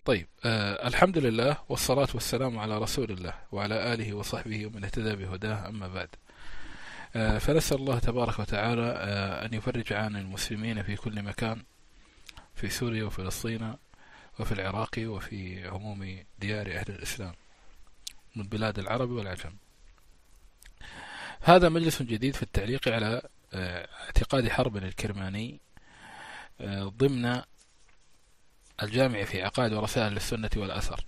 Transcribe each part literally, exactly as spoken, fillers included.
طيب، آه الحمد لله والصلاة والسلام على رسول الله وعلى آله وصحبه ومن اهتدى بهداه، أما بعد. آه فنسأل الله تبارك وتعالى آه أن يفرج عن المسلمين في كل مكان، في سوريا وفلسطين وفي العراق وفي عموم ديار أهل الإسلام من بلاد العرب والعجم. هذا مجلس جديد في التعليق على آه اعتقاد حرب الكرماني آه ضمن الجامع في عقائد ورسائل السنة والأثر،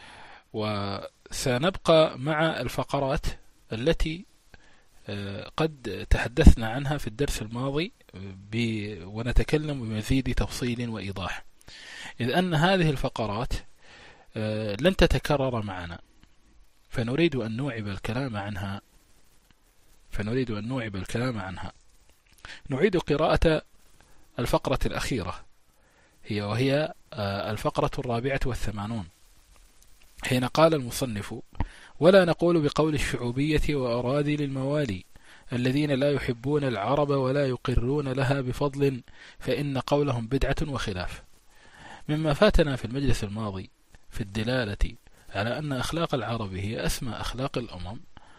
وسنبقى مع الفقرات التي قد تحدثنا عنها في الدرس الماضي ونتكلم بمزيد تفصيل وإيضاح، إذ أن هذه الفقرات لن تتكرر معنا، فنريد أن نوعب الكلام عنها فنريد أن نوعب الكلام عنها نعيد قراءة الفقرة الأخيرة، هي وهي الفقرة الرابعة والثمانون، حين قال المصنف: ولا نقول بقول الشعوبية وأراذل للموالي الذين لا يحبون العرب ولا يقرون لها بفضل، فإن قولهم بدعة وخلاف. مما فاتنا في المجلس الماضي في الدلالة على أن أخلاق العرب هي أسمى أخلاق الأمم،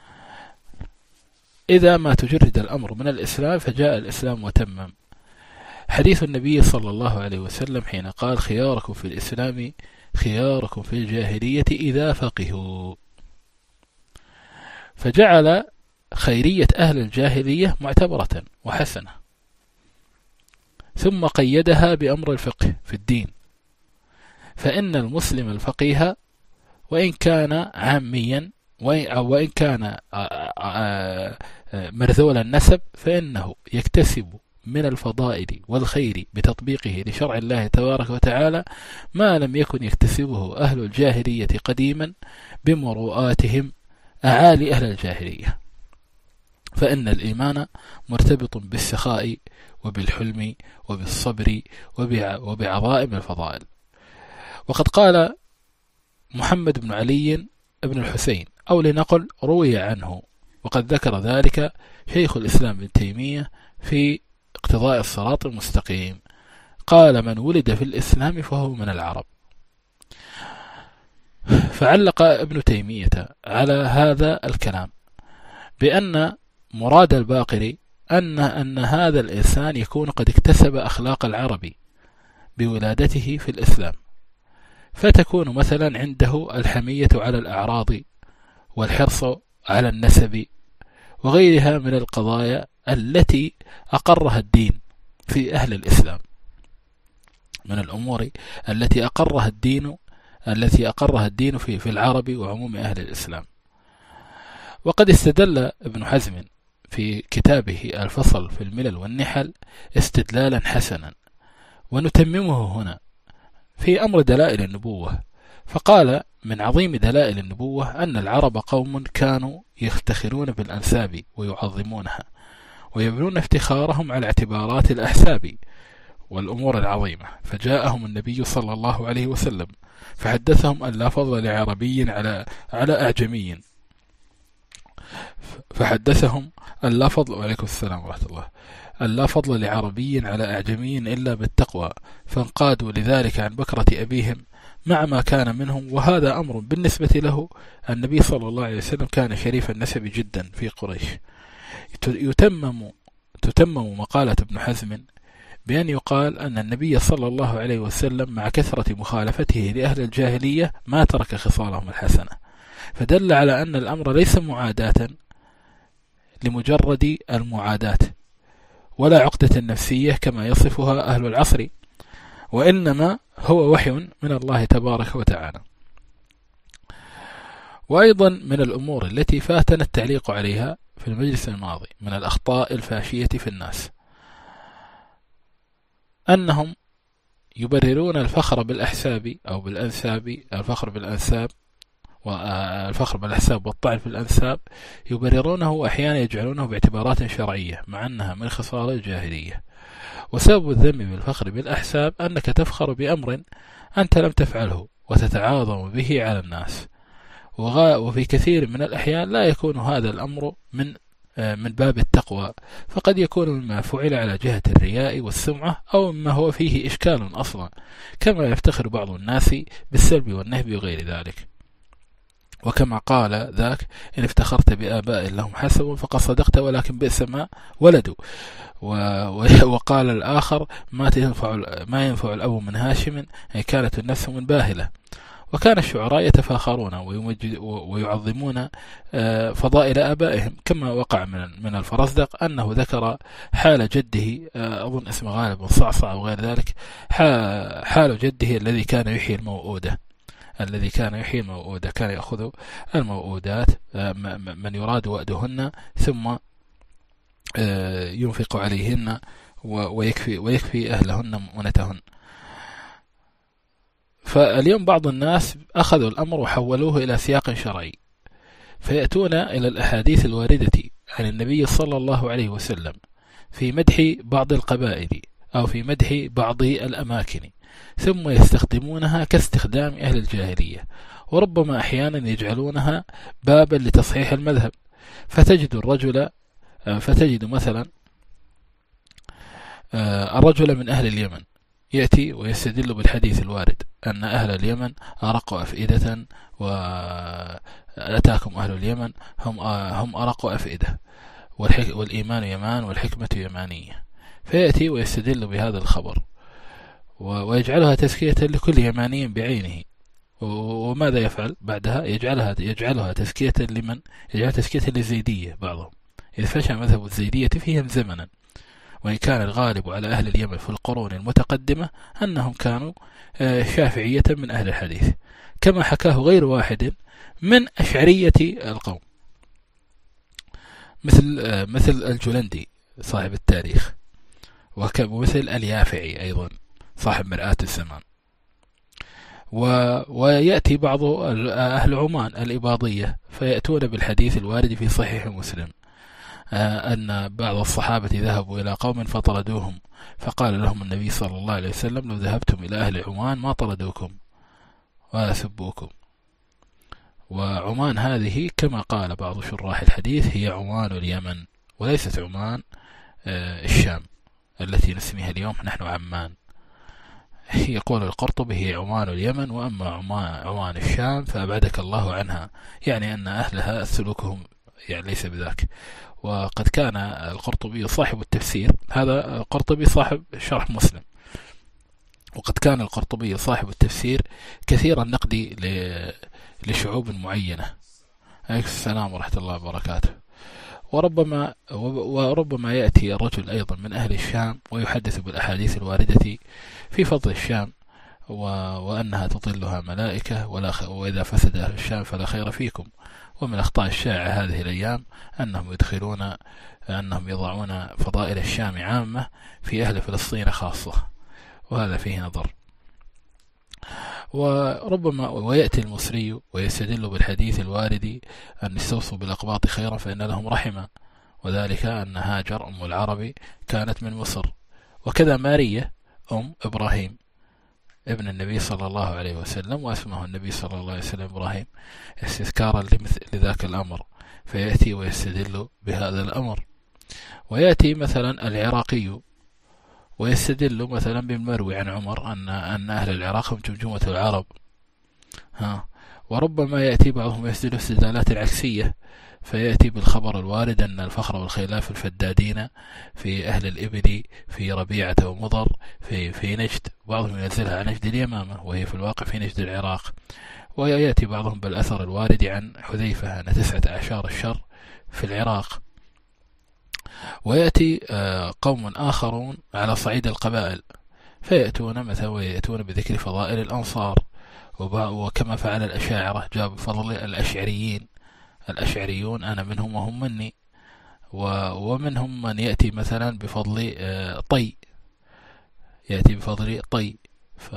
إذا ما تجرد الأمر من الإسلام فجاء الإسلام وتمم. حديث النبي صلى الله عليه وسلم حين قال: خياركم في الإسلام خياركم في الجاهلية إذا فقهوا، فجعل خيرية أهل الجاهلية معتبرة وحسنة، ثم قيدها بأمر الفقه في الدين، فإن المسلم الفقيه وإن كان عاميا وإن كان مرذول النسب فإنه يكتسب من الفضائل والخير بتطبيقه لشرع الله تبارك وتعالى ما لم يكن يكتسبه أهل الجاهلية قديما بمروءاتهم أعالي أهل الجاهلية، فإن الإيمان مرتبط بالسخاء وبالحلم وبالصبر وبعظائم الفضائل. وقد قال محمد بن علي بن الحسين، أو لنقل روي عنه، وقد ذكر ذلك شيخ الإسلام ابن تيمية في اقتضاء الصراط المستقيم، قال: من ولد في الإسلام فهو من العرب. فعلق ابن تيمية على هذا الكلام بأن مراد الباقر أن, أن هذا الإنسان يكون قد اكتسب أخلاق العرب بولادته في الإسلام، فتكون مثلا عنده الحمية على الأعراض والحرص على النسب وغيرها من القضايا التي أقرها الدين في أهل الإسلام، من الأمور التي أقرها الدين التي أقرها الدين في في العرب وعموم أهل الإسلام. وقد استدل ابن حزم في كتابه الفصل في الملل والنحل استدلالا حسنا، ونتممه هنا في أمر دلائل النبوة، فقال: من عظيم دلائل النبوة أن العرب قوم كانوا يفتخرون بالأنساب ويعظمونها ويبنون افتخارهم على اعتبارات الأحساب والأمور العظيمة، فجاءهم النبي صلى الله عليه وسلم فحدثهم أن لا فضل لعربي على على أعجمي فحدثهم أن لا فضل وعليكم السلام ورحمة الله أن لا فضل لعربي على أعجمي إلا بالتقوى، فانقادوا لذلك عن بكرة أبيهم مع ما كان منهم. وهذا أمر بالنسبة له النبي صلى الله عليه وسلم كان شريف النسب جدا في قريش. يتمم تتمم مقالة ابن حزم بأن يقال أن النبي صلى الله عليه وسلم مع كثرة مخالفته لأهل الجاهلية ما ترك خصالهم الحسنة، فدل على أن الأمر ليس معاداة لمجرد المعاداة ولا عقدة نفسية كما يصفها أهل العصر، وإنما هو وحي من الله تبارك وتعالى. وأيضا من الأمور التي فاتنا التعليق عليها في المجلس الماضي من الأخطاء الفاشية في الناس أنهم يبررون الفخر بالأحساب أو بالأنساب، الفخر بالأنساب والفخر بالأحساب والطعن في الأنساب، يبررونه أحيانا يجعلونه باعتبارات شرعية مع أنها من خصال الجاهلية. وسبب الذم بالفخر بالأحساب أنك تفخر بأمر أنت لم تفعله وتتعاظم به على الناس، وفي كثير من الأحيان لا يكون هذا الأمر من من باب التقوى، فقد يكون مما فعل على جهة الرياء والسمعة، أو مما هو فيه إشكال أصلا، كما يفتخر بعض الناس بالسلب والنهب وغير ذلك. وكما قال ذاك: إن افتخرت بآباء لهم حسب فقد صدقت ولكن بئس ما ولدوا. وقال الآخر: ما ينفع, ما ينفع الأب من هاشم أي كانت النفس من باهلة. وكان الشعراء يتفاخرون ويعظمون فضائل آبائهم، كما وقع من الفرزدق أنه ذكر حال جده، أظن اسمه غالب بن صعصع وغير ذلك، حال جده الذي كان يحيي الموؤودة الذي كان يحيي الموؤودة كان يأخذ الموؤودات من يراد وأدهن ثم ينفق عليهن ويكفي, ويكفي أهلهن مؤنتهن. فاليوم بعض الناس أخذوا الأمر وحولوه إلى سياق شرعي، فيأتون إلى الأحاديث الواردة عن النبي صلى الله عليه وسلم في مدح بعض القبائل أو في مدح بعض الأماكن، ثم يستخدمونها كاستخدام أهل الجاهلية، وربما أحيانا يجعلونها بابا لتصحيح المذهب. فتجد الرجل فتجد مثلا الرجل من أهل اليمن يأتي ويستدل بالحديث الوارد أن أهل اليمن أرق أفئدة، وأتاكم أهل اليمن هم هم أرق أفئدة، والإيمان يمان والحكمة يمانية. فيأتي ويستدل بهذا الخبر ويجعلها تزكية لكل يماني بعينه. وماذا يفعل بعدها؟ يجعلها يجعلها تزكية لمن؟ يجعلها تزكية للزيدية بعضهم، إذ فشى مذهب الزيدية فيهم زمنا، وإن كان الغالب على أهل اليمن في القرون المتقدمة أنهم كانوا شافعية من أهل الحديث، كما حكاه غير واحد من أشعرية القوم، مثل مثل الجلندي صاحب التاريخ، ومثل اليافعي أيضا صاحب مرآة الزمان. ويأتي بعض أهل عمان الإباضية فيأتون بالحديث الوارد في صحيح مسلم أن بعض الصحابة ذهبوا إلى قوم فطردوهم، فقال لهم النبي صلى الله عليه وسلم: لو ذهبتم إلى أهل عمان ما طردوكم ولا سبوكم. وعمان هذه كما قال بعض شراح الحديث هي عمان اليمن، وليست عمان الشام التي نسميها اليوم نحن عمان. يقول القرطبي: هي عمان اليمن، وأما عمان الشام فأبعدك الله عنها، يعني أن أهلها سلوكهم يعني ليس بذاك. وقد كان القرطبي صاحب التفسير، هذا القرطبي صاحب شرح مسلم، وقد كان القرطبي صاحب التفسير كثير النقد لشعوب معينة. عليكم السلام ورحمة الله وبركاته. وربما وربما يأتي الرجل أيضا من أهل الشام ويحدث بالأحاديث الواردة في فضل الشام وأنها تطلها ملائكة، وإذا فسد أهل الشام فلا خير فيكم. ومن أخطاء الشائعة هذه الأيام أنهم يدخلون أنهم يضعون فضائل الشام عامة في أهل فلسطين خاصة، وهذا فيه نظر. وربما ويأتي المصري ويستدل بالحديث الوارد أن استوصوا بالأقباط خيرا فإن لهم رحمة، وذلك أن هاجر أم العربي كانت من مصر، وكذا مارية أم إبراهيم ابن النبي صلى الله عليه وسلم، واسمه النبي صلى الله عليه وسلم إبراهيم استذكارا لذاك الأمر، فيأتي ويستدل بهذا الأمر. ويأتي مثلا العراقي ويستدل مثلا بالمروي عن عمر أن أن أهل العراق هم جمجمة العرب. ها وربما يأتي بعضهم يستدل استدلالات العكسية، فيأتي بالخبر الوارد أن الفخر والخلاف الفدادين في أهل الإبل في ربيعة ومضر في في نجد، بعضهم ينزلها عن نجد اليمامة وهي في الواقع في نجد العراق. ويأتي بعضهم بالأثر الوارد عن حذيفة أن تسعة أعشار الشر في العراق. ويأتي قوم آخرون على صعيد القبائل فيأتون مثلا ويأتون بذكر فضائل الأنصار، وكما فعل الأشاعرة جاب فضل الأشعريين الأشعريون أنا منهم وهم مني. ومنهم من يأتي مثلا بفضل طي يأتي بفضل طي ف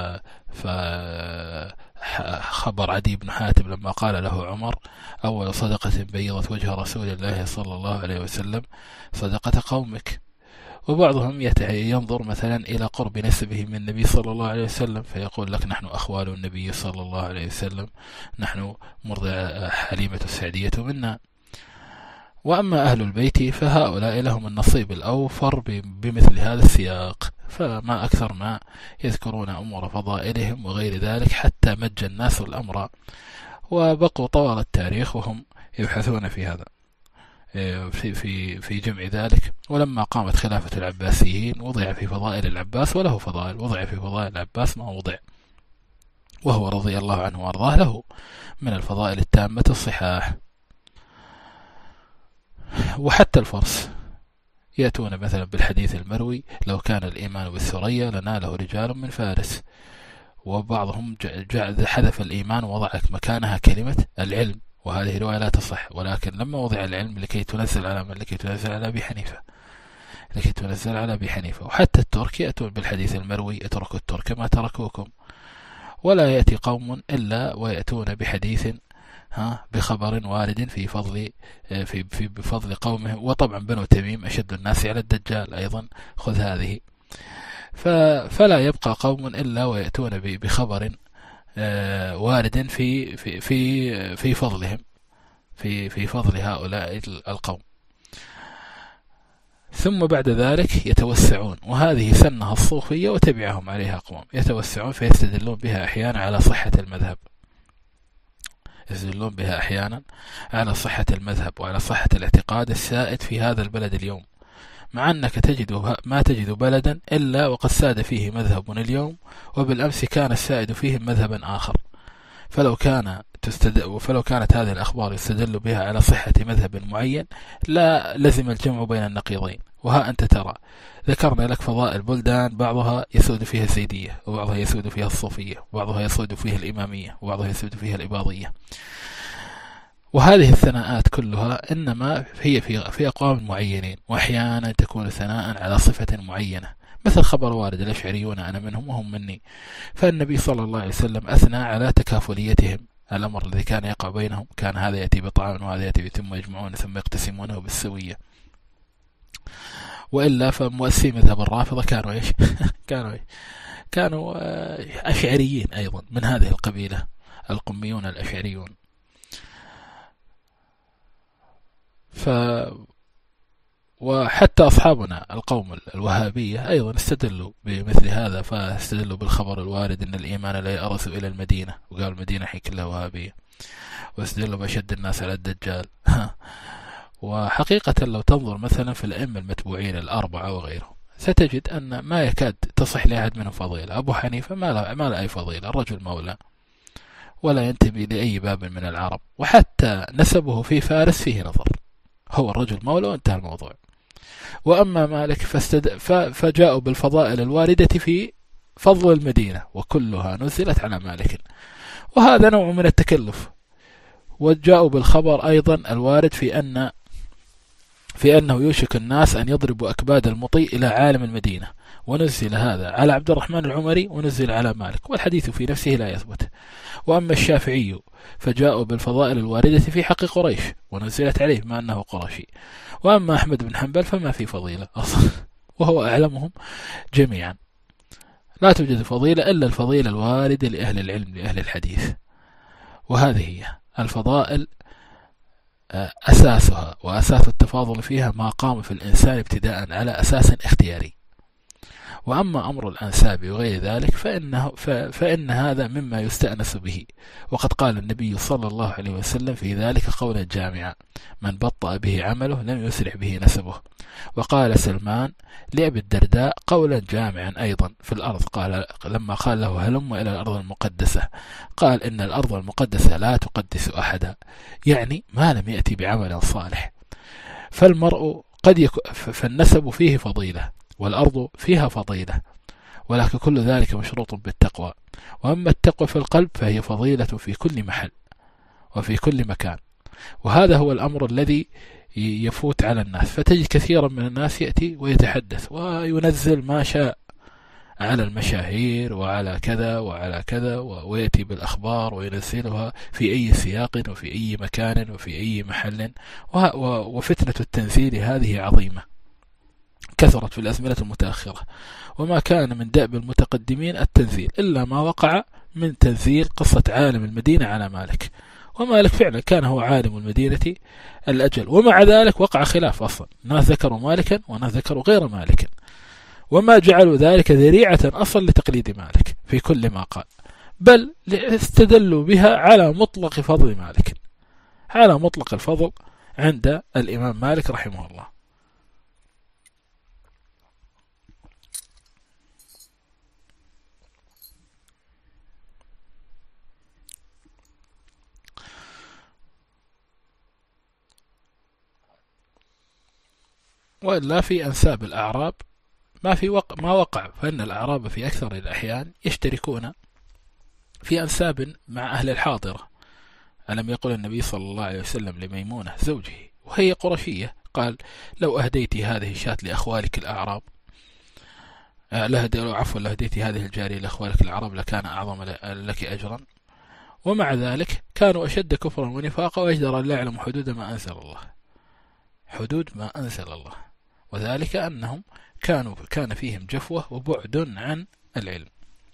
فخبر عدي بن حاتم لما قال له عمر: أول صدقة بيضت وجه رسول الله صلى الله عليه وسلم صدقة قومك. وبعضهم ينظر مثلا إلى قرب نسبه من النبي صلى الله عليه وسلم فيقول لك: نحن أخوال النبي صلى الله عليه وسلم، نحن مرضع حليمة السعدية منا. وأما أهل البيت فهؤلاء لهم النصيب الأوفر بمثل هذا السياق، فما أكثر ما يذكرون أمور فضائلهم وغير ذلك حتى مج الناس الأمر، وبقوا طوال التاريخ وهم يبحثون في هذا في في في جمع ذلك. ولما قامت خلافة العباسيين وضع في فضائل العباس، وله فضائل، وضع في فضائل العباس ما وضع، وهو رضي الله عنه وارضاه له من الفضائل التامة الصحاح. وحتى الفرس يأتون مثلا بالحديث المروي: لو كان الإيمان بالثريا لناله رجال من فارس. وبعضهم حذف الإيمان ووضع مكانها كلمة العلم، وهذه رواية لا تصح، ولكن لما وضع العلم لكي تنزل على من لكي تنزل على أبي حنيفة لكي تنزل على أبي حنيفة. وحتى الترك يأتون بالحديث المروي: اتركوا الترك ما تركوكم. ولا يأتي قوم إلا ويأتون بحديث ها بخبر وارد في فضل في في بفضل قومهم. وطبعا بنو تميم أشد الناس على الدجال أيضا، خذ هذه. فلا يبقى قوم إلا ويأتون بخبر وارد في في في في فضلهم في في فضل هؤلاء القوم. ثم بعد ذلك يتوسعون، وهذه سنها الصوفية وتبعهم عليها أقوام، يتوسعون فيستدلون بها أحيانا على صحة المذهب يستدلون بها أحيانا على صحة المذهب وعلى صحة الاعتقاد السائد في هذا البلد اليوم، مع أنك تجد ما تجد بلدا إلا وقد ساد فيه مذهب اليوم، وبالأمس كان السائد فيه مذهبا آخر. فلو كان تستد... فلو كانت هذه الأخبار يستدل بها على صحة مذهب معين لا لزم الجمع بين النقيضين. وها أنت ترى ذكرنا لك فضائل بلدان بعضها يسود فيها الزيدية، وبعضها يسود فيها الصوفية، وبعضها يسود فيها الإمامية، وبعضها يسود فيها الإباضية. وهذه الثناءات كلها إنما هي في في أقوام معينين، وأحيانا تكون ثناء على صفة معينة، مثل خبر وارد: الأشعريون أنا منهم وهم مني. فالنبي صلى الله عليه وسلم أثنى على تكافليتهم، الأمر الذي كان يقع بينهم كان هذا يأتي بطعام وهذا يأتي ثم يجمعون ثم يقتسمونه بالسوية. وإلا فمؤسسي مذهب الرافضة كانوا إيش؟ كانوا إيش؟ كانوا أشعريين أيضا من هذه القبيلة، القميون الأشعريون. ف وحتى أصحابنا القوم الوهابية أيضا استدلوا بمثل هذا، فاستدلوا بالخبر الوارد أن الإيمان لا يأرث إلى المدينة، وقال المدينة هي كلها وهابية، واستدلوا بأشد الناس على الدجال. وحقيقة لو تنظر مثلا في الأئمة المتبوعين الأربعة وغيرهم ستجد أن ما يكاد تصح لأحد منهم فضيلة. أبو حنيفة ما لا ما لا أي فضيلة، الرجل مولى ولا ينتمي لأي باب من العرب، وحتى نسبه في فارس فيه نظر، هو الرجل مولى وانتهى الموضوع. وأما مالك فاستد... فجاءوا بالفضائل الواردة في فضل المدينة وكلها نزلت على مالك، وهذا نوع من التكلف. وجاءوا بالخبر أيضا الوارد في أن في أنه يوشك الناس أن يضربوا أكباد المطيء إلى عالم المدينة، ونزل هذا على عبد الرحمن العمري ونزل على مالك، والحديث في نفسه لا يثبت. وأما الشافعي فجاءوا بالفضائل الواردة في حق قريش ونزلت عليه ما أنه قرشي. وأما أحمد بن حنبل فما في فضيلة أصلا، وهو أعلمهم جميعا. لا توجد فضيلة إلا الفضيلة الواردة لأهل العلم لأهل الحديث. وهذه هي الفضائل، أساسها وأساس التفاضل فيها ما قام في الإنسان ابتداء على أساس اختياري. وأما أمر الأنساب وغير ذلك فإنه فإن هذا مما يستأنس به، وقد قال النبي صلى الله عليه وسلم في ذلك قولا جامعا: من بطأ به عمله لم يسرع به نسبه. وقال سلمان لأبي الدرداء قولا جامعا أيضا في الأرض، قال لما قال له هلم إلى الأرض المقدسة، قال إن الأرض المقدسة لا تقدس أحدا، يعني ما لم يأتي بعمل صالح. فالمرء قد يكون فالنسب فيه فضيلة والأرض فيها فضيلة، ولكن كل ذلك مشروط بالتقوى. وأما التقوى في القلب فهي فضيلة في كل محل وفي كل مكان. وهذا هو الأمر الذي يفوت على الناس، فتجد كثيرا من الناس يأتي ويتحدث وينزل ما شاء على المشاهير وعلى كذا وعلى كذا، ويأتي بالأخبار وينزلها في أي سياق وفي أي مكان وفي أي محل. وفتنة التنزيل هذه عظيمة كثرت في الأزمنة المتأخرة، وما كان من دأب المتقدمين التنزيل إلا ما وقع من تنزيل قصة عالم المدينة على مالك، ومالك فعلا كان هو عالم المدينة الأجل، ومع ذلك وقع خلاف أصلا، ناس ذكروا مالكا وناس ذكروا غير مالك، وما جعلوا ذلك ذريعة أصلا لتقليد مالك في كل ما قال، بل استدلوا بها على مطلق فضل مالك، على مطلق الفضل عند الإمام مالك رحمه الله. وإلا في أنساب الأعراب ما في وقع ما وقع، فإن الأعراب في أكثر الأحيان يشتركون في أنساب مع أهل الحاضرة. ألم يقل النبي صلى الله عليه وسلم لميمونة زوجه وهي قرشية، قال: لو أهديت هذه الشاة لأخوالك الأعراب، لو عفوا لهديت هذه الجارية لأخوالك العرب لكان أعظم لك أجرا. ومع ذلك كانوا أشد كفرا ونفاقا وأجدر أن لا يعلم حدود ما أنزل الله، حدود ما أنزل الله، وذلك أنهم كانوا كان فيهم جفوة وبعد عن العلم،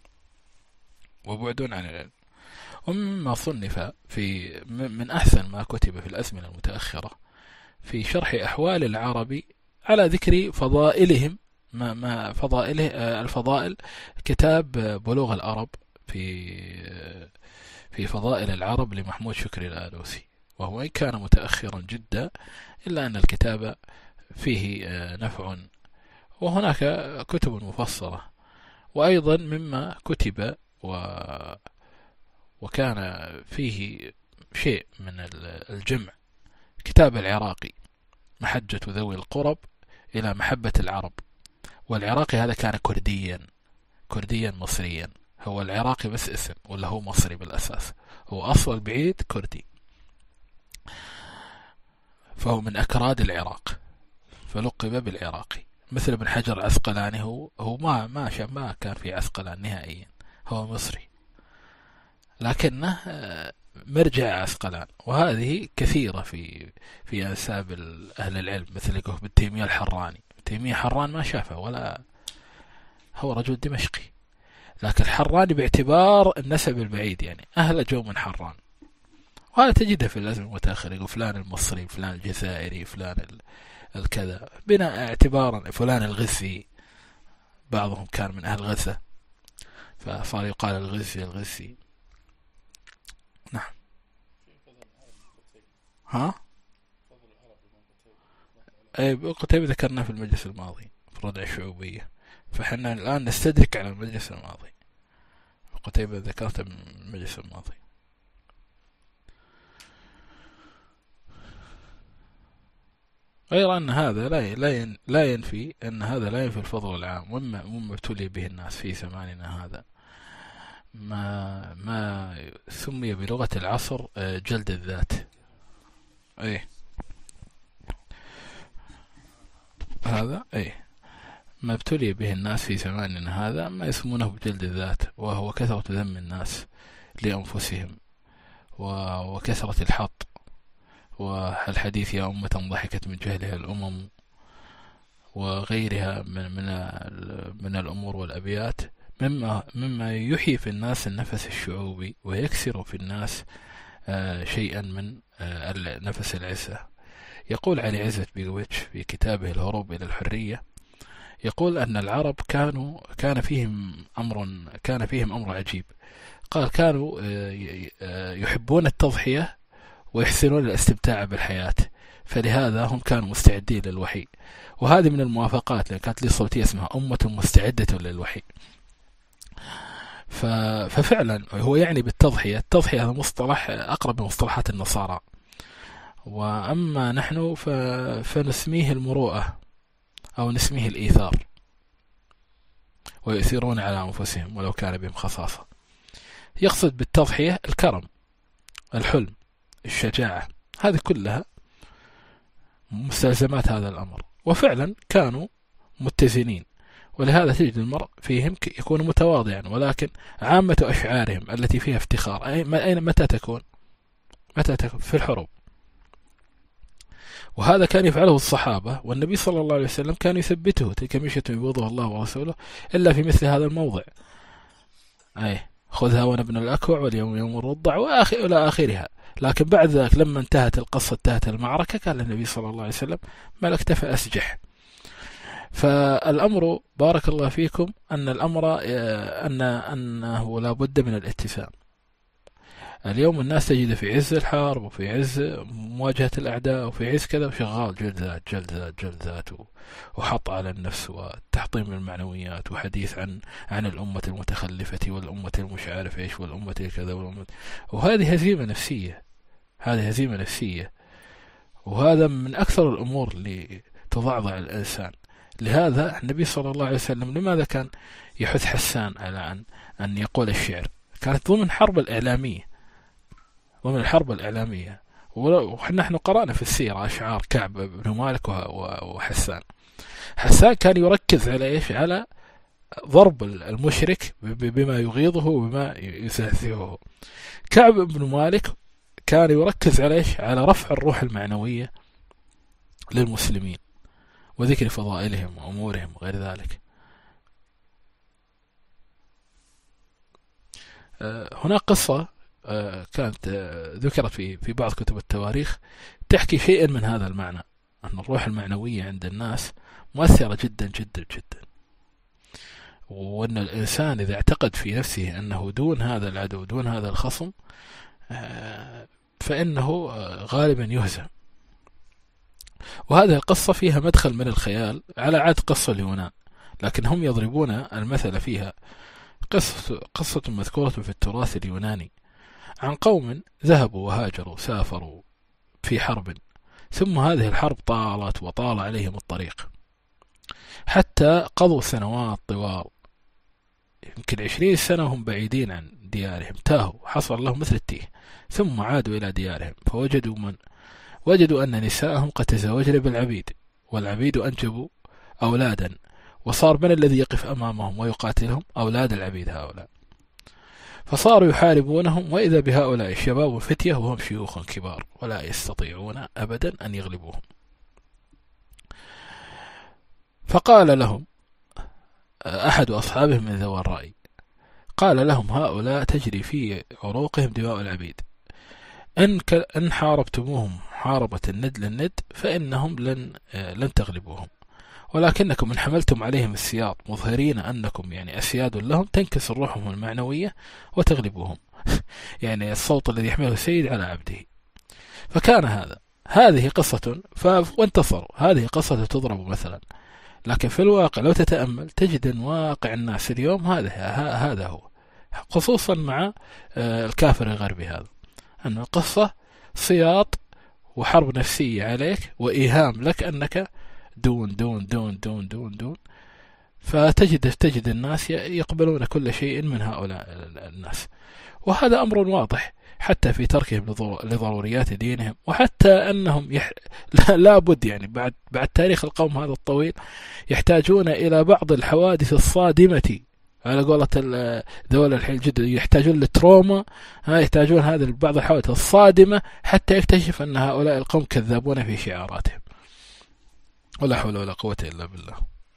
وبعد عن العلم. ومما صنف في من أحسن ما كتب في الأزمنة المتأخرة في شرح أحوال العرب على ذكر فضائلهم، ما ما فضائله الفضائل، كتاب بلوغ العرب في في فضائل العرب لمحمود شكري الآلوسي، وهو إن كان متأخرا جدا إلا أن الكتاب فيه نفع. وهناك كتب مفصلة، وأيضا مما كتب و وكان فيه شيء من الجمع كتاب العراقي محجة ذوي القرب إلى محبة العرب. والعراقي هذا كان كرديا كرديا مصريا، هو العراقي بس اسم، ولا هو مصري بالأساس، هو أصل البعيد كردي، فهو من أكراد العراق فلقب بالعراقي. مثل ابن حجر عسقلاني، هو هو ما ما ما كان في عسقلان نهائيا، هو مصري لكنه مرجع عسقلان. وهذه كثيرة في في أنساب أهل العلم، مثل ابن تيمية الحراني. ابن تيمية حران ما شافه، ولا هو رجل دمشقي، لكن الحراني باعتبار النسب البعيد، يعني أهل جو من حران. وهذا تجده في الأزمة المتأخرة، يقول فلان المصري، فلان الجزائري، فلان الكذا، بناء اعتبارا فلان الغزي، بعضهم كان من أهل غزة فصار يقال الغزي الغزي. نعم. ها؟ أي قتيبة ذكرنا في المجلس الماضي في ردع الشعوبية، فحنا الآن نستدرك على المجلس الماضي. قتيبة ذكرته من المجلس الماضي. غير أن هذا لا لا لا ينفي أن هذا لا ينفي الفضل العام، وما مما ابتلي به الناس في زماننا هذا، ما ما سمي بلغة العصر جلد الذات. أي هذا أي ما ابتلي به الناس في زماننا هذا ما يسمونه بجلد الذات، وهو كثرة ذم الناس لأنفسهم وكثرة الحط والحديث يا أمة ضحكت من جهلها الأمم وغيرها من من من الأمور والأبيات، مما مما يحيي في الناس النفس الشعوبي ويكسر في الناس شيئا من نفس العزة. يقول علي عزت بيغويتش في كتابه الهروب إلى الحرية، يقول أن العرب كانوا كان فيهم أمر كان فيهم أمر عجيب. قال كانوا يحبون التضحية ويحسنون الاستمتاع بالحياة، فلهذا هم كانوا مستعدين للوحي. وهذه من الموافقات، لأن كانت لي صوتية اسمها أمة مستعدة للوحي. ففعلا هو يعني بالتضحية، التضحية هذا مصطلح أقرب من مصطلحات النصارى، وأما نحن فنسميه المروءة أو نسميه الإيثار، ويؤثرون على أنفسهم ولو كان بهم خصاصة. يقصد بالتضحية الكرم، الحلم، الشجاعة، هذه كلها مستلزمات هذا الأمر. وفعلا كانوا متزنين، ولهذا تجد المرء فيهم يكون متواضعا، ولكن عامة أشعارهم التي فيها افتخار أين متى تكون متى تكون في الحروب. وهذا كان يفعله الصحابة، والنبي صلى الله عليه وسلم كان يثبته: تلك مشية يبغضها الله ورسوله إلا في مثل هذا الموضع. أي خذها وأنا ابن الأكوع واليوم يوم الرضع وآخر إلى آخرها. لكن بعد ذلك لما انتهت القصة، انتهت المعركة، قال النبي صلى الله عليه وسلم: ملكت فأسجح. فالأمر بارك الله فيكم أن الأمر أن أنه لا بد من الاتسام. اليوم الناس تجد في عز الحرب وفي عز مواجهة الأعداء وفي عز كذا وشغال جلدات جلدات جلدات وحط على النفس وتحطيم المعنويات وحديث عن عن الأمة المتخلفة والأمة المش عارف إيش والأمة الكذا والأمة، وهذه هزيمة نفسية، هذه هزيمة نفسية، وهذا من أكثر الأمور اللي تضعضع الإنسان. لهذا النبي صلى الله عليه وسلم لماذا كان يحث حسان على أن أن يقول الشعر؟ كانت ضمن حرب الإعلامية، ضمن الحرب الإعلامية. ونحن قرأنا في السيرة أشعار كعب بن مالك وحسان. حسان كان يركز على إيش؟ على ضرب المشرك بما يغيظه وبما يزهزهه. كعب بن مالك كان يركز على إيش؟ على رفع الروح المعنوية للمسلمين وذكر فضائلهم وأمورهم وغير ذلك. هناك قصة كانت ذكرت في في بعض كتب التواريخ تحكي شيئا من هذا المعنى، أن الروح المعنوية عند الناس مؤثرة جدا جدا جدا، وأن الإنسان إذا اعتقد في نفسه أنه دون هذا العدو دون هذا الخصم فإنه غالبا يهزم. وهذه القصة فيها مدخل من الخيال على عاد قصة اليونان، لكن هم يضربون المثل فيها. قصة, قصة مذكورة في التراث اليوناني عن قوم ذهبوا وهاجروا سافروا في حرب، ثم هذه الحرب طالت وطال عليهم الطريق حتى قضوا سنوات طوال، يمكن عشرين سنة هم بعيدين عن ديارهم، تاهوا، حصل لهم مثل التيه، ثم عادوا إلى ديارهم فوجدوا من وجدوا أن نساءهم قد تزوجن بالعبيد، والعبيد أنجبوا أولادا، وصار من الذي يقف أمامهم ويقاتلهم؟ أولاد العبيد هؤلاء. فصاروا يحاربونهم، وإذا بهؤلاء الشباب وفتية وهم شيوخ كبار ولا يستطيعون أبدا أن يغلبوهم. فقال لهم أحد أصحابهم من ذوي الرأي، قال لهم: هؤلاء تجري في عروقهم دماء العبيد، إن إن حاربتموهم حاربة الند للند فإنهم لن لن تغلبوهم، ولكنكم إن حملتم عليهم السياط مظهرين أنكم يعني أسياد لهم تنكسر روحهم المعنوية وتغلبوهم. يعني الصوت الذي يحمله السيد على عبده. فكان هذا هذه قصة وانتصروا، هذه قصة تضرب مثلا، لكن في الواقع لو تتأمل تجد أن واقع الناس اليوم هذا هذا هو، خصوصا مع الكافر الغربي، هذا أن القصة سياط وحرب نفسية عليك وإيهام لك أنك دون دون دون دون دون دون فتجد تجد الناس يقبلون كل شيء من هؤلاء الناس. وهذا أمر واضح حتى في تركهم لضروريات دينهم، وحتى أنهم يح... لا بد يعني بعد بعد تاريخ القوم هذا الطويل يحتاجون إلى بعض الحوادث الصادمة، على قولة الدولة الحين جدا يحتاجون للتروما، يحتاجون هذا بعض الحوادث الصادمة حتى يكتشف أن هؤلاء القوم كذابون في شعاراتهم. ولا حول ولا قوة إلا بالله.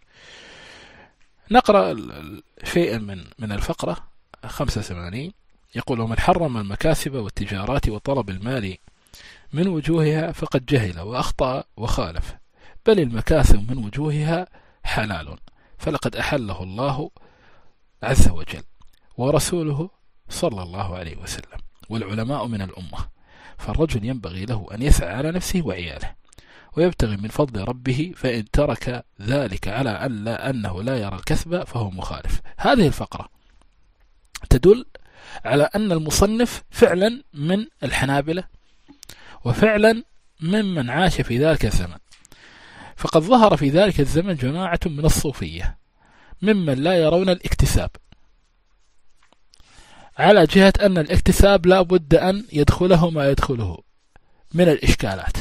نقرأ شيئا من من الفقرة خمسة وثمانين. يقول: ومن حرم المكاسب والتجارات وطلب المال من وجوهها فقد جهل وأخطأ وخالف، بل المكاسب من وجوهها حلال، فلقد أحله الله عز وجل ورسوله صلى الله عليه وسلم والعلماء من الأمة. فالرجل ينبغي له أن يسعى على نفسه وعياله ويبتغي من فضل ربه، فإن ترك ذلك على أن لا أنه لا يرى الكسب فهو مخالف. هذه الفقرة تدل على أن المصنف فعلا من الحنابلة وفعلا ممن عاش في ذلك الزمن، فقد ظهر في ذلك الزمن جماعة من الصوفية ممن لا يرون الاكتساب، على جهة أن الاكتساب لا بد أن يدخله ما يدخله من الإشكالات.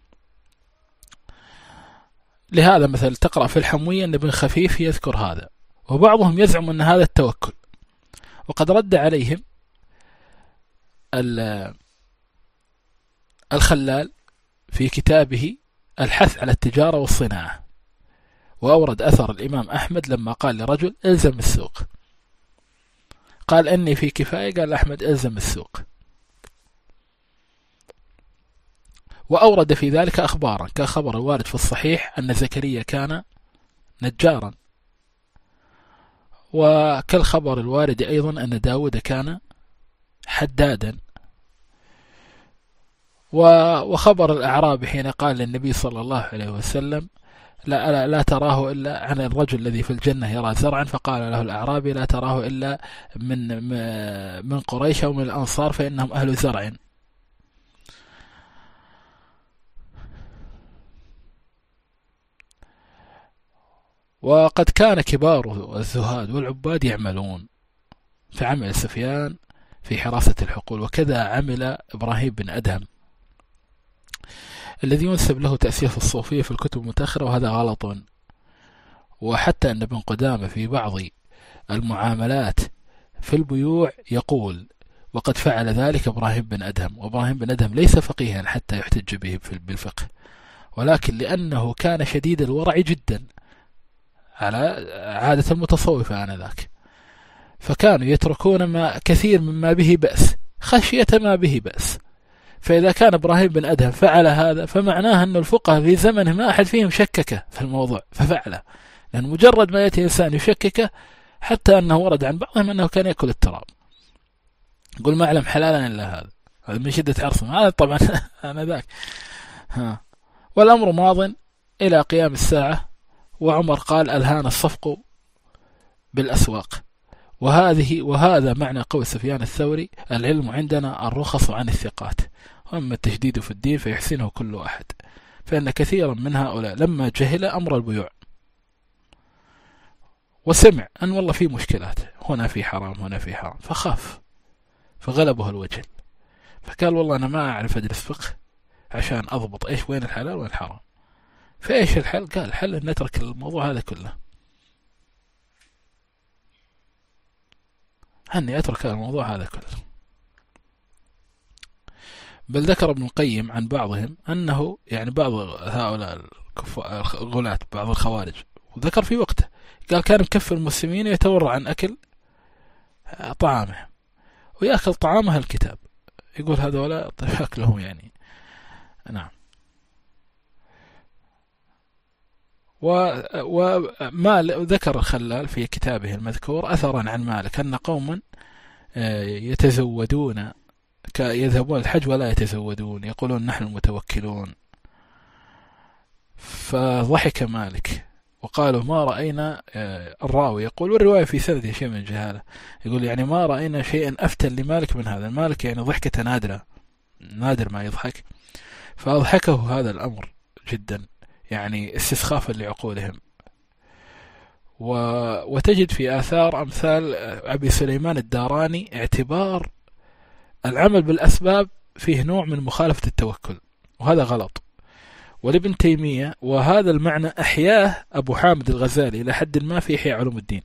لهذا مثل تقرأ في الحموية أن ابن خفيف يذكر هذا، وبعضهم يزعم أن هذا التوكل، وقد رد عليهم الخلال في كتابه الحث على التجارة والصناعة، وأورد أثر الإمام أحمد لما قال لرجل: إلزم السوق، قال إني في كفاية. قال أحمد ألزم السوق. وأورد في ذلك أخبارا كخبر الوارد في الصحيح أن زكريا كان نجارا، وكالخبر الوارد أيضا أن داود كان حدادا. وخبر الأعرابي حين قال للنبي صلى الله عليه وسلم لا, لا, لا تراه إلا عن الرجل الذي في الجنة يرى زرعا، فقال له الأعرابي لا تراه إلا من من قريش أو من الأنصار فإنهم أهل زرع. وقد كان كبار الزهاد والعباد يعملون فعمل سفيان في حراسة الحقول، وكذا عمل إبراهيم بن أدهم الذي ينسب له تأسيس الصوفية في الكتب المتأخرة، وهذا غلط. وحتى أن ابن قدامة في بعض المعاملات في البيوع يقول وقد فعل ذلك إبراهيم بن أدهم، وإبراهيم بن أدهم ليس فقيها حتى يحتج به بالفقه، ولكن لأنه كان شديد الورع جدا على عادة المتصوفة آنذاك، فكانوا يتركون ما كثير مما به بأس خشية ما به بأس. فإذا كان إبراهيم بن أدهم فعل هذا فمعناه أن الفقهاء في زمنه ما أحد فيهم شكك في الموضوع ففعله، لأن مجرد ما يأتي إنسان يشككه، حتى أنه ورد عن بعضهم أنه كان يأكل التراب، يقول ما أعلم حلالا إلا هذا، هذا من شدة عرصه. هذا طبعا آنذاك ها. والأمر ماض إلى قيام الساعة، وعمر قال ألهان الصفق بالأسواق. وهذه وهذا معنى قول سفيان الثوري العلم عندنا الرخص عن الثقات، وأما التشديد في الدين فيحسنه كل أحد، فإن كثيرا من هؤلاء لما جهل أمر البيوع وسمع أن والله في مشكلات، هنا في حرام هنا في حرام، فخاف فغلبه الوجل، فقال والله أنا ما أعرف أدرس فقه عشان أضبط إيش وين الحلال وين الحرام. فإيش الحل؟ قال الحل أن نترك الموضوع هذا كله، أني أترك الموضوع هذا كله. بل ذكر ابن القيم عن بعضهم أنه يعني بعض هؤلاء الغلاة بعض الخوارج، وذكر في وقته قال كان مكفر المسلمين يتورع عن أكل طعامه ويأكل طعامه الكتاب، يقول هذولا أكلهم يعني نعم. وما ذكر الخلال في كتابه المذكور أثرا عن مالك أن قوما يتزودون يذهبون الحج ولا يتزودون، يقولون نحن المتوكلون. فضحك مالك وقالوا ما رأينا، الراوي يقول والرواية في سند شيء من الجهالة، يقول يعني ما رأينا شيئا أفتن لمالك من هذا. مالك يعني ضحكة نادرة، نادر ما يضحك، فأضحكه هذا الأمر جدا، يعني استسخافا لعقولهم. و... وتجد في آثار أمثال أبي سليمان الداراني اعتبار العمل بالأسباب فيه نوع من مخالفة التوكل، وهذا غلط. ولابن تيمية وهذا المعنى أحياه أبو حامد الغزالي إلى حد ما في إحياء علوم الدين،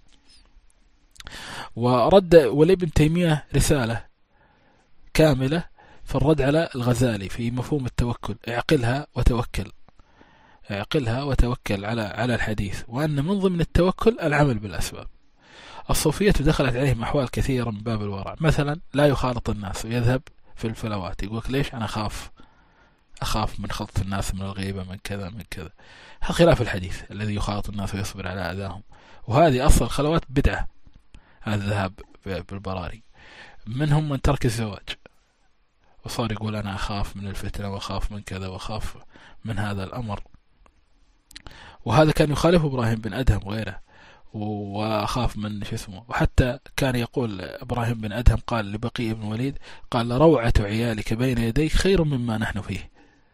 ورد ولابن تيمية رسالة كاملة في الرد على الغزالي في مفهوم التوكل، اعقلها وتوكل، اعقلها وتوكل على على الحديث، وأن من ضمن التوكل العمل بالأسباب. الصوفية دخلت عليهم أحوال كثيرة من باب الورع، مثلا لا يخالط الناس ويذهب في الفلوات، يقول ليش أنا أخاف أخاف من خلط الناس، من الغيبة، من كذا من كذا، خلاف الحديث الذي يخالط الناس ويصبر على أذاهم. وهذه أصل الخلوات بدعة، هذا الذهاب بالبراري. منهم من ترك الزواج وصار يقول أنا أخاف من الفتنة وأخاف من كذا وأخاف من هذا الأمر، وهذا كان يخالف إبراهيم بن أدهم وغيره، وأخاف من شو اسمه. وحتى كان يقول إبراهيم بن أدهم قال لبقي بن وليد قال روعة عيالك بين يديك خير مما نحن فيه.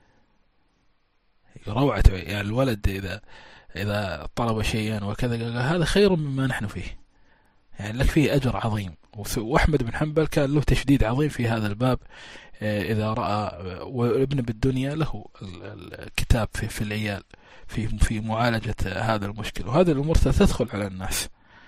روعة يعني الولد إذا إذا طلب شيئا وكذا قال هذا خير مما نحن فيه، يعني لك فيه أجر عظيم. وأحمد بن حنبل كان له تشديد عظيم في هذا الباب إذا رأى، وابن بالدنيا له الكتاب في في العيال في في معالجة هذا المشكل. وهذه الأمور تدخل على الناس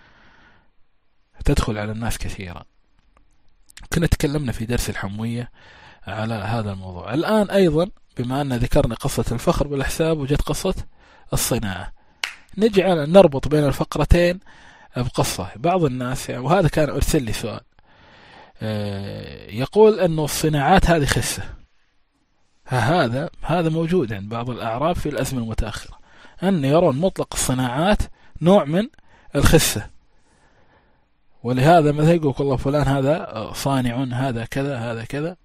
تدخل على الناس كثيرا. كنا تكلمنا في درس الحموية على هذا الموضوع. الآن أيضا بما أن ذكرنا قصة الفخر بالأحساب وجد قصة الصناعة، نجعل نربط بين الفقرتين بقصة. بعض الناس يعني، وهذا كان أرسل لي سؤال، يقول أن الصناعات هذه خسة. هذا هذا موجود عند بعض الأعراب في الأزمة المتأخرة، أن يرون مطلق الصناعات نوع من الخسة، ولهذا مثلا يقول الله فلان هذا صانع، هذا كذا هذا كذا.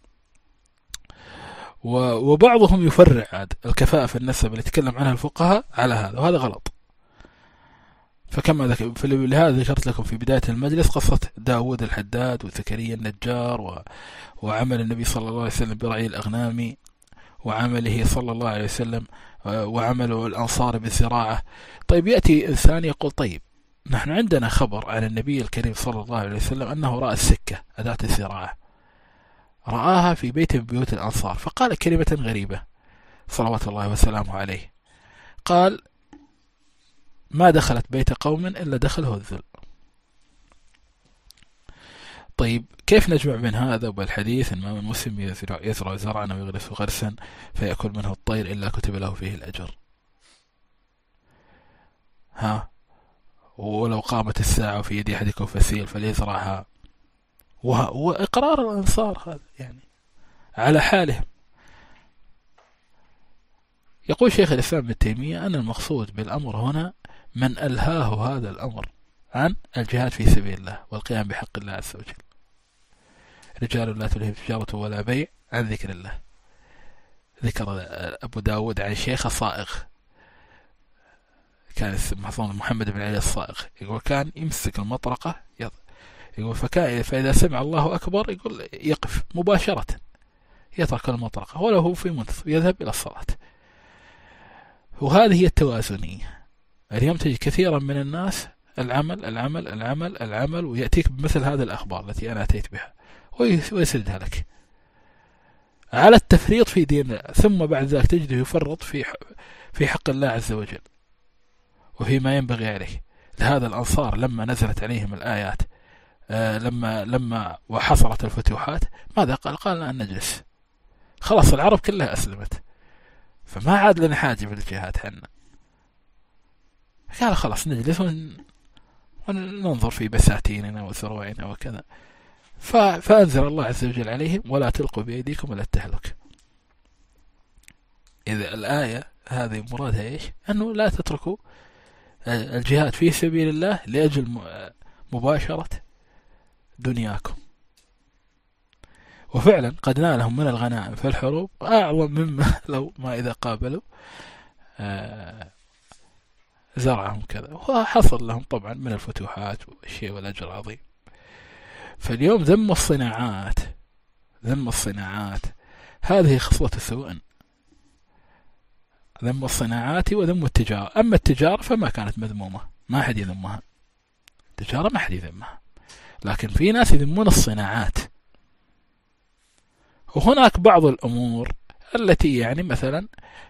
وبعضهم يفرع عاد الكفاءة في النسب اللي يتكلم عنها الفقهاء على هذا، وهذا غلط. فكما ذكر لهذا ذكرت لكم في بداية المجلس قصة داود الحداد وزكريا النجار و... وعمل النبي صلى الله عليه وسلم برعي الأغنام، وعمله صلى الله عليه وسلم وعمله الأنصار بالزراعة. طيب يأتي إنسان يقول طيب نحن عندنا خبر عن النبي الكريم صلى الله عليه وسلم أنه رأى السكة أداة الزراعة، رآها في بيت من بيوت الأنصار، فقال كلمة غريبة صلوات الله وسلامه عليه، قال ما دخلت بيت قوم إلا دخله الذل. طيب كيف نجمع بين هذا وبالحديث إن ما من مسلم يزرع زرعا ويغرس غرسا فيأكل منه الطير إلا كتب له فيه الأجر؟ ها، ولو قامت الساعة في يد أحدكم فسيل فليزرعها، وإقرار الأنصار هذا يعني على حالهم. يقول شيخ الإسلام ابن تيمية أن المقصود بالأمر هنا من ألهاه هذا الأمر عن الجهاد في سبيل الله والقيام بحق الله عز وجل. رجال لا تلهيهم تجارة ولا بيع عن ذكر الله. ذكر أبو داود عن شيخ صائغ كان اسمه محمد بن علي الصائغ، يقول كان يمسك المطرقة يقول فكان فإذا سمع الله أكبر يقول يقف مباشرة يترك المطرقة ولو هو في منتصف يذهب إلى الصلاة. وهذه هي التوازنية. اليوم تجد كثيرا من الناس العمل العمل العمل العمل ويأتيك بمثل هذه الأخبار التي أنا أتيت بها ويسردها لك على التفريط في دين الله، ثم بعد ذلك تجده يفرط في في حق الله عز وجل وفيما ينبغي عليه. لهذا الأنصار لما نزلت عليهم الآيات آه لما لما وحصلت الفتوحات ماذا قال؟ قال أن نجلس، خلاص العرب كلها أسلمت فما عاد لنا حاجة بالجهاد حنا، قال خلاص نجلس ون... وننظر في بساتيننا وثروعنا وكذا. ف... فأنزل الله عز وجل عليهم ولا تلقوا بأيديكم إلى التهلكة. إذا الآية هذه مرادها إيش؟ أنه لا تتركوا الجهاد في سبيل الله لأجل مباشرة دنياكم. وفعلا قد نالهم من الغنائم في الحروب أعظم مما لو ما إذا قابلوا زرعهم كذا، وحصل لهم طبعا من الفتوحات والشيء والأجر عظيم. فاليوم ذم الصناعات ذم الصناعات هذه خصلة سوء، ذم الصناعات وذم التجارة. أما التجارة فما كانت مذمومة، ما حد يذمها، التجارة ما حد يذمها، لكن في ناس يذمون الصناعات. وهناك بعض الأمور التي يعني مثلا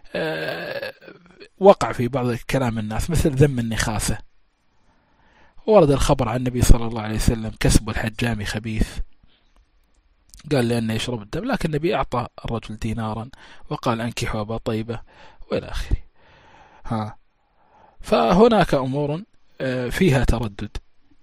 وقع في بعض كلام الناس مثل ذم النخاسة. ورد الخبر عن النبي صلى الله عليه وسلم كسب الحجام خبيث، قال لأنه يشرب الدم، لكن النبي أعطى الرجل دينارا وقال أنكحوا أبا طيبة وإلى آخره. ها، فهناك أمور فيها تردد.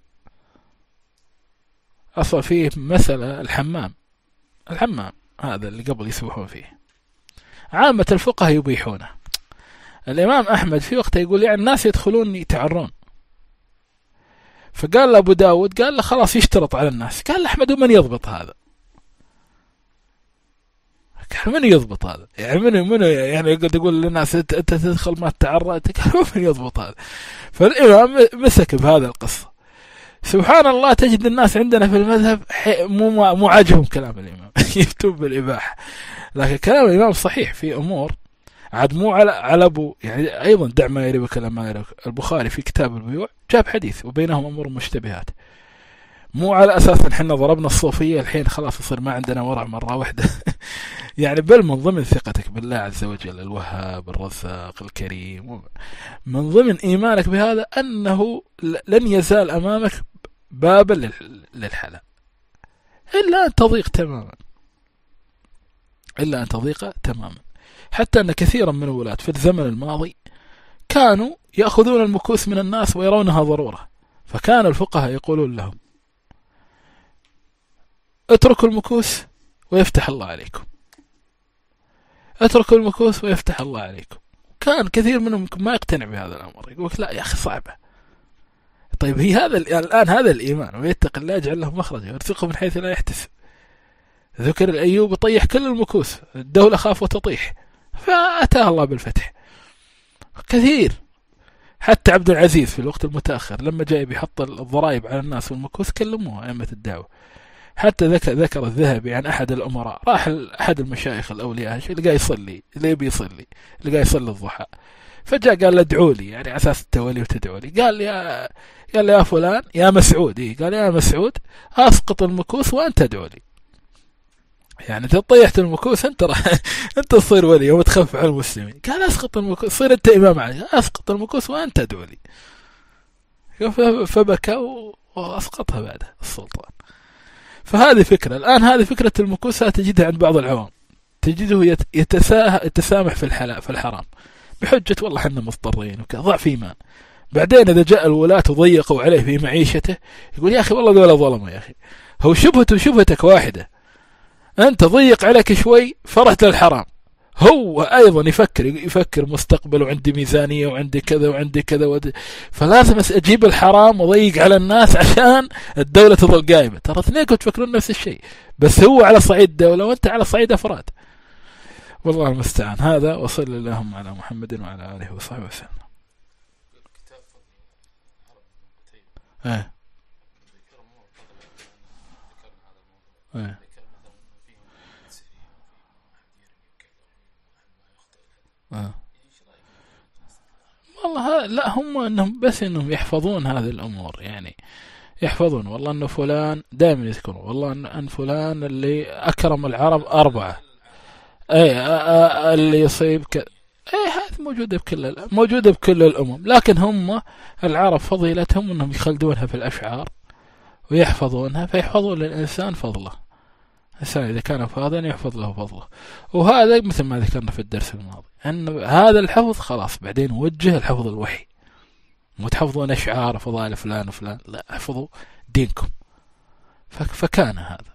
أصلا فيه مسألة الحمام الحمام هذا اللي قبل يسبحون فيه، عامة الفقهاء يبيحونه. الإمام أحمد في وقته يقول يعني الناس يدخلون يتعرون، فقال له أبو داود قال له خلاص يشترط على الناس. قال له أحمد ومن يضبط هذا؟ قال من يضبط هذا؟ يعني من من يعني يقول تقول للناس أنت تدخل ما تتعرى؟ قال من يضبط هذا؟ فالإمام مسك بهذا القصة. سبحان الله تجد الناس عندنا في المذهب مو مو عاجبهم كلام الإمام يفتون بالإباحة، لكن كلام الإمام صحيح في أمور عاد مو على على أبو يعني. أيضا دع ما يريبك لما يريبك، البخاري في كتاب البيوع جاب حديث وبينهم أمور مشتبهات، مو على أساس إن حنا ضربنا الصوفية الحين خلاص يصير ما عندنا ورع مرة واحدة يعني، بل من ضمن ثقتك بالله عز وجل الوهاب الرزاق الكريم، من ضمن إيمانك بهذا أنه لن يزال أمامك بابا للحلال إلا أن تضيق تماما إلا أن تضيق تماما. حتى أن كثيرا من الولاة في الزمن الماضي كانوا يأخذون المكوس من الناس ويرونها ضرورة، فكان الفقهاء يقولون لهم اتركوا المكوس ويفتح الله عليكم، اتركوا المكوس ويفتح الله عليكم. كان كثير منهم ما يقتنع بهذا الأمر، يقول لا يا أخي صعبة. طيب هي هذا الآن هذا الإيمان، ويتق الله يجعل له مخرجا ويرزقه من حيث لا يحتسب. ذكر الأيوب يطيح كل المكوس، الدولة خاف وتطيح، فأتاه الله بالفتح. كثير، حتى عبد العزيز في الوقت المتأخر لما جاء بيحط الضرائب على الناس والمكوس كلموه أئمة الدعوة. حتى ذكر ذكر الذهبي عن أحد الأمراء، راح أحد المشايخ الأولياء لقى يصلي، اللي يبي يصلي لقى يصلي الضحى، فجاء قال له ادعوا لي، يعني على أساس التولي وتدعوا لي. قال يا قال يا فلان يا مسعود، إيه قال يا مسعود أسقط المكوس وأنت ادعوا لي. يعني إذا طيحت المكوس أنت راح أنت تصير ولي وتخفف على المسلمين. قال أسقط المكوس، صير أنت إمام علي، أسقط المكوس وأنت ادعوا لي. فبكى وأسقطها بعد السلطان. فهذه فكرة. الآن هذه فكرة المكوس تجدها عند بعض العوام، تجده يتسامح في الحلال في الحرام بحجة والله احنا مضطرين وكذا، ضعف إيمان. بعدين إذا جاء الولاة وضيقوا عليه في معيشته يقول يا أخي والله ذولا ظلموا، يا أخي هو شبهته وشبهتك واحدة، أنت ضيق عليك شوي فرحت للحرام، هو أيضا يفكر يفكر مستقبل وعندي ميزانية وعندي كذا وعندي كذا ود... فلازم أجيب الحرام وضيق على الناس عشان الدولة تظل قائمة. ترى اثنينكم تفكرون نفس الشيء، بس هو على صعيد الدولة وأنت على صعيد أفراد. والله المستعان. هذا وصل اللهم على محمد وعلى آله وصحبه وسلم. ايه ايه آه. والله لا، هم انهم بس انهم يحفظون هذه الامور، يعني يحفظون والله انه فلان دائما يذكرون والله ان فلان اللي اكرم العرب اربعه، اي اللي يصيب ك... اي هذه موجوده بكل موجوده بكل الامم، لكن هم العرب فضيلتهم انهم يخلدونها في الاشعار ويحفظونها، فيحفظون للانسان فضله. الإنسان إذا كان فاضلا يحفظ له فضله. وهذا مثل ما ذكرنا في الدرس الماضي أن هذا الحفظ خلاص بعدين وجه الحفظ الوحي، مو تحفظون أشعار فضائل فلان وفلان، لا، احفظوا دينكم. فكان هذا.